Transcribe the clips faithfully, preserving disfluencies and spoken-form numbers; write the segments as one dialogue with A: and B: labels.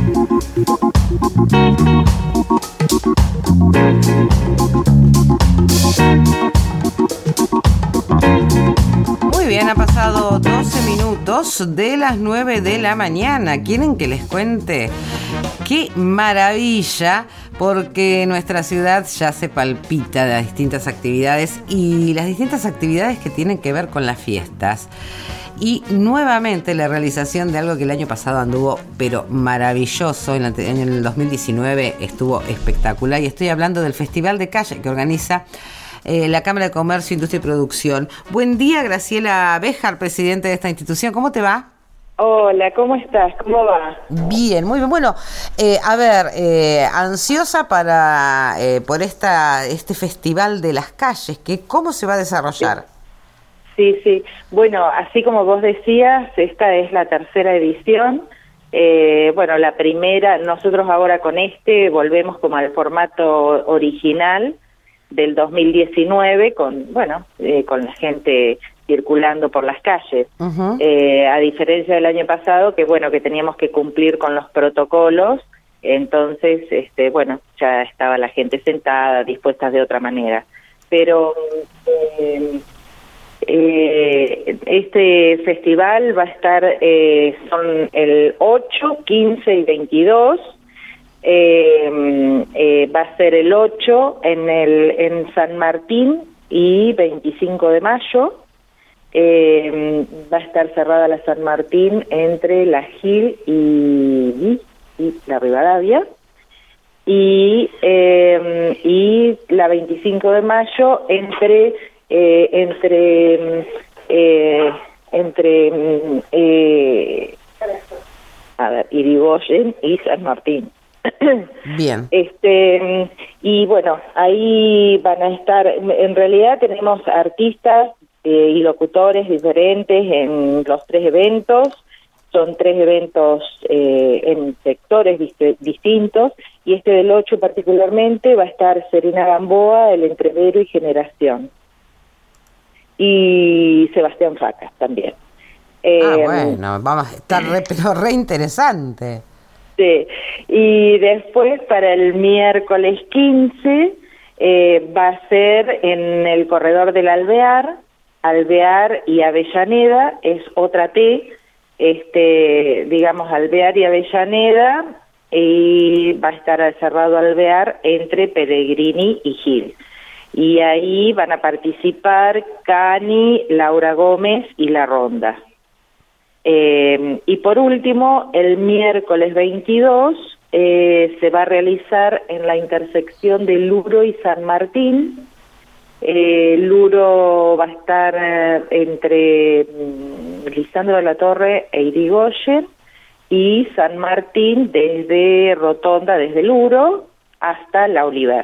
A: Muy bien, ha pasado doce minutos de las nueve de la mañana. ¿Quieren que les cuente? ¡Qué maravilla! Porque nuestra ciudad ya se palpita de las distintas actividades y las distintas actividades que tienen que ver con las fiestas. Y nuevamente la realización de algo que el año pasado anduvo, pero maravilloso, en el dos mil diecinueve estuvo espectacular. Y estoy hablando del Festival de Calle que organiza eh, la Cámara de Comercio, Industria y Producción. Buen día, Graciela Béjar, presidente de esta institución. ¿Cómo te va?
B: Hola, ¿cómo estás? ¿Cómo va?
A: Bien, muy bien. Bueno, eh, a ver, eh, ansiosa para eh, por esta este Festival de las Calles, que ¿cómo se va a desarrollar?
B: Sí, sí. Bueno, así como vos decías, esta es la tercera edición. Eh, bueno, la primera, nosotros ahora con este volvemos como al formato original del dos mil diecinueve, con, bueno, eh, con la gente circulando por las calles, uh-huh. eh, a diferencia del año pasado, que bueno, que teníamos que cumplir con los protocolos, entonces, este, bueno, ya estaba la gente sentada, dispuesta de otra manera. Pero eh, eh, este festival va a estar, eh, son el ocho, quince y veintidós, eh, eh, va a ser el ocho en, el, en San Martín y veinticinco de mayo, Eh, va a estar cerrada la San Martín entre la Gil y, y la Rivadavia, y eh, y la veinticinco de mayo entre eh, entre eh, entre eh, a ver, Irigoyen y San Martín.
A: Bien.
B: Este y bueno, ahí van a estar, en realidad tenemos artistas Eh, y locutores diferentes en los tres eventos. Son tres eventos eh, en sectores dist- distintos, y este del ocho particularmente va a estar Serena Gamboa, El Entrevero y Generación, y Sebastián Facas también.
A: Eh, ah, bueno, vamos a estar re, pero re interesante.
B: Sí, y después para el miércoles quince eh, va a ser en el corredor del Alvear. Alvear y Avellaneda es otra T, este, digamos Alvear y Avellaneda, y va a estar cerrado Alvear entre Pellegrini y Gil. Y ahí van a participar Cani, Laura Gómez y La Ronda. Eh, y por último, el miércoles veintidós eh, se va a realizar en la intersección de Luro y San Martín. Eh, Luro va a estar eh, entre mm, Lisandro de la Torre e Irigoyen, y San Martín desde Rotonda, desde Luro hasta La Oliver.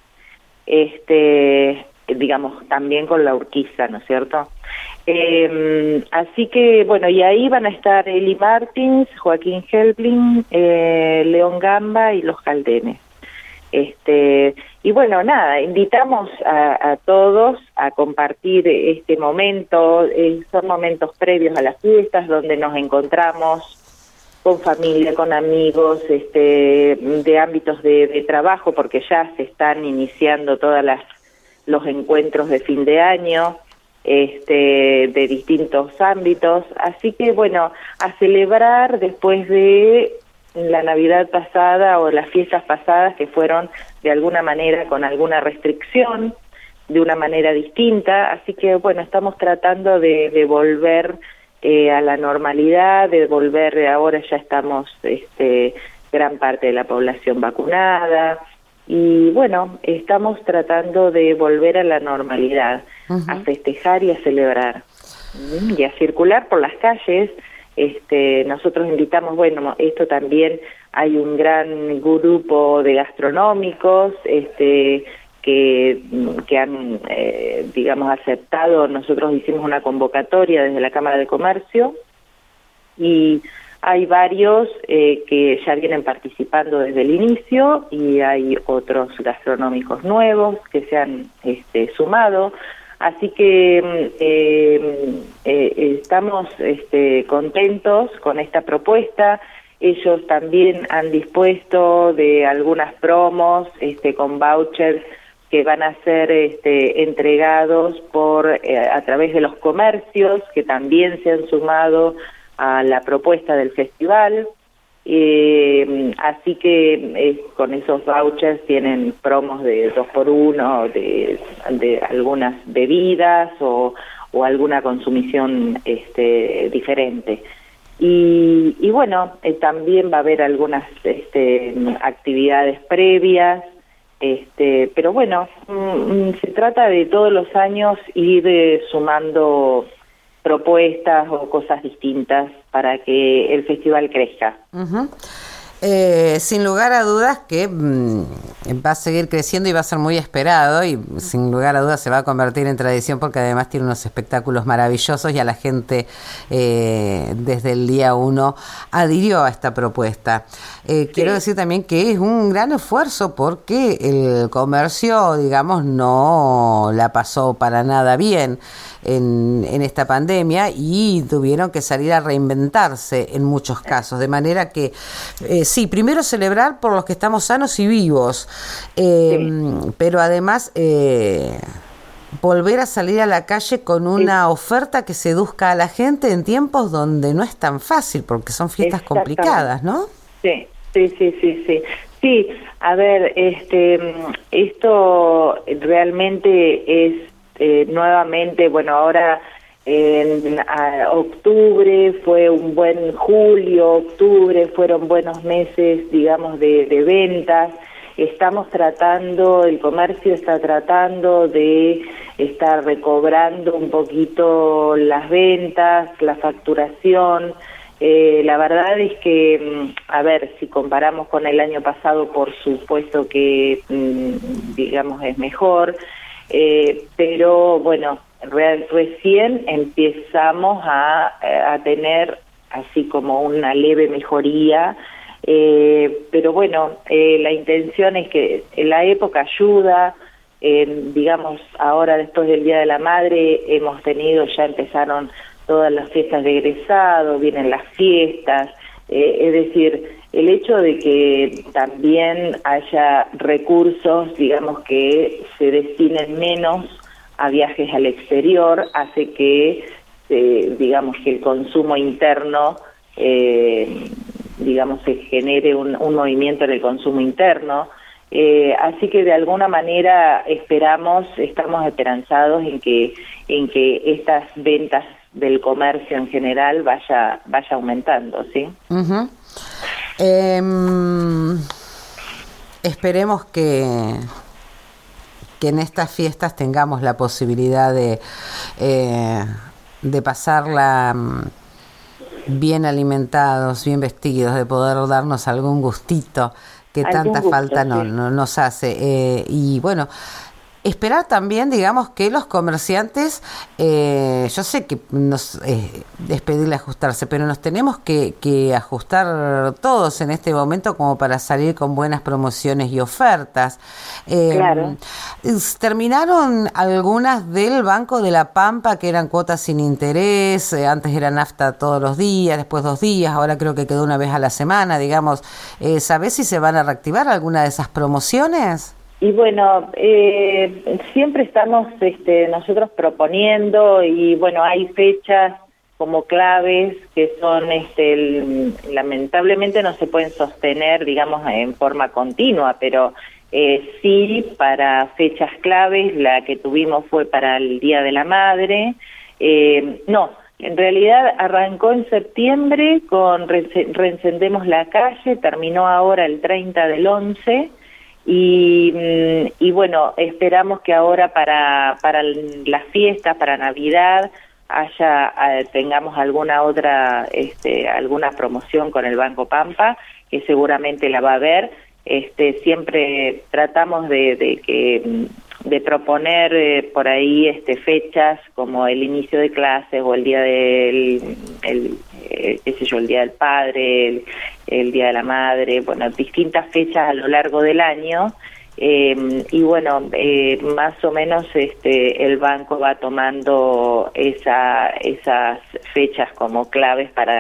B: Este, digamos, también con la Urquiza, ¿no es cierto? Eh, así que, bueno, y ahí van a estar Eli Martins, Joaquín Helbling, eh, León Gamba y Los Caldenes. Este, y bueno, nada, invitamos a, a todos a compartir este momento. Eh, son momentos previos a las fiestas donde nos encontramos con familia, con amigos, este, de ámbitos de, de trabajo, porque ya se están iniciando todas las los encuentros de fin de año, este, de distintos ámbitos. Así que bueno, a celebrar después de la Navidad pasada o las fiestas pasadas, que fueron de alguna manera con alguna restricción, de una manera distinta. Así que bueno, estamos tratando de, de volver eh, a la normalidad, de volver, ahora ya estamos este, gran parte de la población vacunada, y bueno, estamos tratando de volver a la normalidad, uh-huh. a festejar y a celebrar, y a circular por las calles. Este, nosotros invitamos, bueno, esto también hay un gran grupo de gastronómicos este, que, que han, eh, digamos, aceptado. Nosotros hicimos una convocatoria desde la Cámara de Comercio, y hay varios eh, que ya vienen participando desde el inicio, y hay otros gastronómicos nuevos que se han este, sumado. Así que eh, eh, estamos este, contentos con esta propuesta. ellos también han dispuesto de algunas promos este, con vouchers que van a ser este, entregados por eh, a través de los comercios que también se han sumado a la propuesta del festival. Eh, así que eh, con esos vouchers tienen promos de dos por uno, de, de algunas bebidas o, o alguna consumición este, diferente. Y, y bueno, eh, también va a haber algunas este, actividades previas, este, pero bueno, mm, se trata de todos los años ir eh, sumando propuestas o cosas distintas para que el festival crezca.
A: Uh-huh. Eh, sin lugar a dudas que mmm, va a seguir creciendo y va a ser muy esperado y sin lugar a dudas se va a convertir en tradición porque además tiene unos espectáculos maravillosos y a la gente eh, desde el día uno adhirió a esta propuesta. Eh, sí. Quiero decir también que es un gran esfuerzo porque el comercio, digamos, no la pasó para nada bien en, en esta pandemia y tuvieron que salir a reinventarse en muchos casos, de manera que eh, sí, primero celebrar por los que estamos sanos y vivos, eh, sí. pero además eh, volver a salir a la calle con una sí. oferta que seduzca a la gente en tiempos donde no es tan fácil, porque son fiestas complicadas, ¿no?
B: Sí, sí, sí, sí, sí. Sí, a ver, este, esto realmente es eh, nuevamente, bueno, ahora en a, octubre fue un buen julio, octubre fueron buenos meses, digamos, de, de ventas. Estamos tratando, el comercio está tratando de estar recobrando un poquito las ventas, la facturación. Eh, la verdad es que, a ver, si comparamos con el año pasado, por supuesto que, digamos, es mejor, eh, pero bueno, re- recién empezamos a, a tener así como una leve mejoría, eh, pero bueno, eh, la intención es que la época ayuda. Eh, digamos, ahora después del Día de la Madre hemos tenido, ya empezaron todas las fiestas de egresado, vienen las fiestas, eh, es decir, el hecho de que también haya recursos, digamos, que se destinen menos a viajes al exterior, hace que, eh, digamos, que el consumo interno, eh, digamos, se genere un, un movimiento en el consumo interno. Eh, así que de alguna manera esperamos, estamos esperanzados en que en que estas ventas del comercio en general vaya vaya aumentando, ¿sí?
A: Uh-huh. Eh, esperemos que que en estas fiestas tengamos la posibilidad de eh, de pasarla bien alimentados, bien vestidos, de poder darnos algún gustito que tanta gusto, falta no, sí. no nos hace. Eh, y bueno, esperar también, digamos, que los comerciantes, eh, yo sé que nos, eh, es pedirle ajustarse, pero nos tenemos que, que ajustar todos en este momento como para salir con buenas promociones y ofertas. Eh,
B: claro.
A: Terminaron algunas del Banco de la Pampa, que eran cuotas sin interés, eh, antes era nafta todos los días, después dos días, ahora creo que quedó una vez a la semana, digamos. Eh, ¿Sabés si se van a reactivar alguna de esas promociones?
B: Y bueno, eh, siempre estamos este, nosotros proponiendo y bueno, hay fechas como claves que son, este, el, lamentablemente no se pueden sostener, digamos, en forma continua, pero eh, sí para fechas claves. La que tuvimos fue para el Día de la Madre. Eh, no, en realidad arrancó en septiembre con Reencendemos la Calle, terminó ahora el treinta del once. Y, y bueno, esperamos que ahora para para las fiestas, para Navidad, haya eh, tengamos alguna otra, este, alguna promoción con el Banco Pampa, que seguramente la va a haber. Este, siempre tratamos de, de que de proponer eh, por ahí este fechas como el inicio de clases o el día del el, eh, qué sé yo, el Día del Padre, el, el Día de la Madre, bueno, distintas fechas a lo largo del año. Eh, y bueno, eh, más o menos este el banco va tomando esa esas fechas como claves para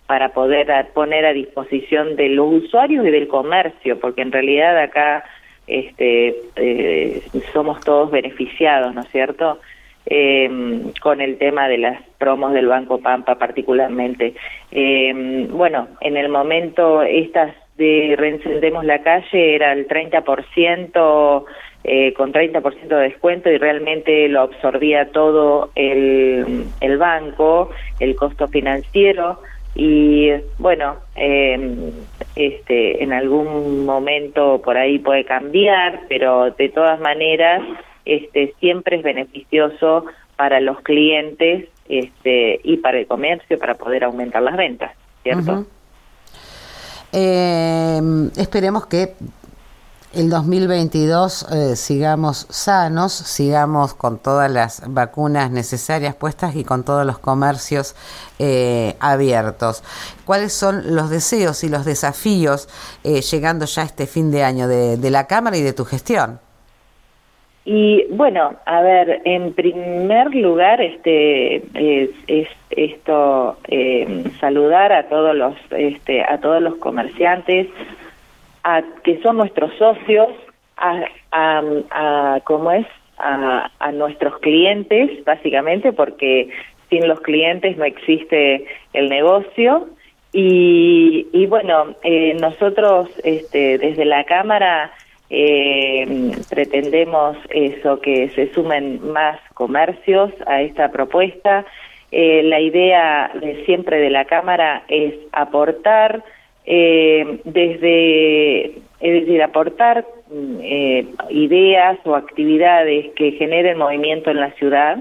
B: para poder a, poner a disposición de los usuarios y del comercio, porque en realidad acá este, eh, somos todos beneficiados, ¿no es cierto?, eh, con el tema de las promos del Banco Pampa particularmente. Eh, bueno, en el momento estas de Reencendemos la Calle era el treinta por ciento, eh, con treinta por ciento de descuento, y realmente lo absorbía todo el, el banco, el costo financiero. Y bueno, eh, este, en algún momento por ahí puede cambiar, pero de todas maneras este, siempre es beneficioso para los clientes este, y para el comercio, para poder aumentar las ventas, ¿cierto?
A: Uh-huh. Eh, esperemos que el dos mil veintidós eh, sigamos sanos, sigamos con todas las vacunas necesarias puestas y con todos los comercios eh, abiertos. ¿Cuáles son los deseos y los desafíos eh, llegando ya este fin de año de, de la Cámara y de tu gestión?
B: Y bueno, a ver, en primer lugar, este es, es esto eh, saludar a todos los este a todos los comerciantes, a, que son nuestros socios, a, a, a ¿cómo es? A, a nuestros clientes, básicamente, porque sin los clientes no existe el negocio. Y, y bueno, eh, nosotros este, desde la Cámara eh, pretendemos eso, que se sumen más comercios a esta propuesta. Eh, la idea de siempre de la Cámara es aportar, Eh, desde, es decir, aportar eh, ideas o actividades que generen movimiento en la ciudad,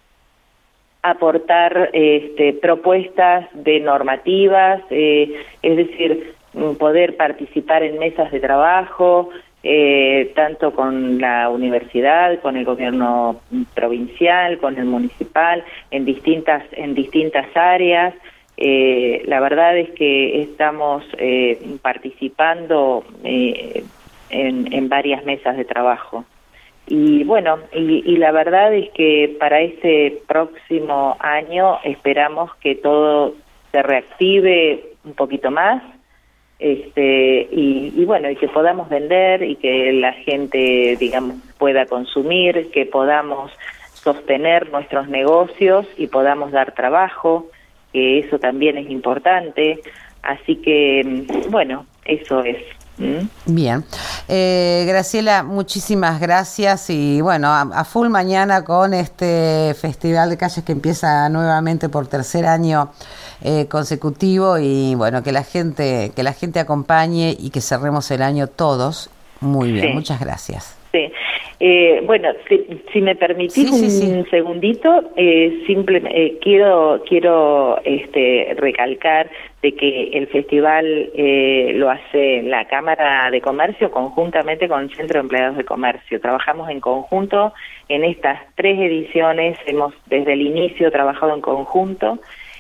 B: aportar este, propuestas de normativas, eh, es decir, poder participar en mesas de trabajo, eh, tanto con la universidad, con el gobierno provincial, con el municipal, en distintas, en distintas áreas. Eh, la verdad es que estamos eh, participando eh, en, en varias mesas de trabajo. Y bueno, y, y la verdad es que para este próximo año esperamos que todo se reactive un poquito más, este y, y bueno, y que podamos vender y que la gente, digamos, pueda consumir, que podamos sostener nuestros negocios y podamos dar trabajo, que eso también es importante. Así que, bueno, eso es. ¿Mm?
A: Bien. Eh, Graciela, muchísimas gracias y bueno, a, a full mañana con este Festival de Calles que empieza nuevamente por tercer año eh, consecutivo y bueno, que la gente que la gente acompañe y que cerremos el año todos muy bien. Sí. Muchas gracias.
B: Sí. Eh, bueno, si, si me permitís sí, sí, sí. un segundito, eh, simple, eh, quiero quiero este, recalcar de que el festival eh, lo hace la Cámara de Comercio conjuntamente con el Centro de Empleados de Comercio. Trabajamos en conjunto en estas tres ediciones, hemos desde el inicio trabajado en conjunto.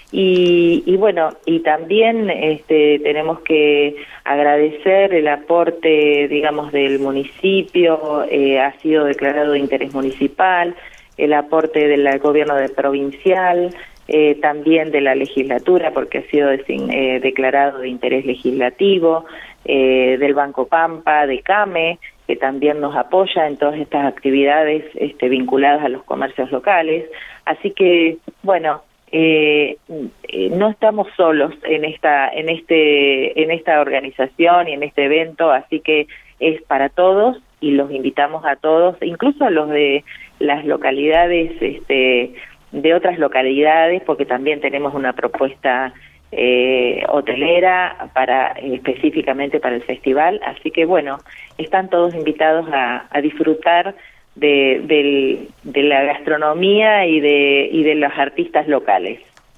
B: Y, y bueno, y también este, tenemos que agradecer el aporte, digamos, del municipio, eh, ha sido declarado de interés municipal, el aporte del gobierno de provincial, eh, también de la legislatura, porque ha sido design, eh, declarado de interés legislativo, eh, del Banco Pampa, de CAME, que también nos apoya en todas estas actividades este, vinculadas a los comercios locales. Así que, bueno, Eh, eh, no estamos solos en esta en este en esta organización y en este evento, así que es para todos y los invitamos a todos, incluso a los de las localidades este de otras localidades, porque también tenemos una propuesta eh, hotelera para eh, específicamente para el festival, así que bueno, están todos invitados a, a disfrutar De, de, de la gastronomía y de, y de los artistas locales.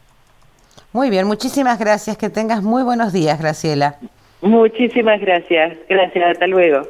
A: Muy bien, muchísimas gracias, que tengas muy buenos días, Graciela.
B: Muchísimas gracias, gracias, hasta luego.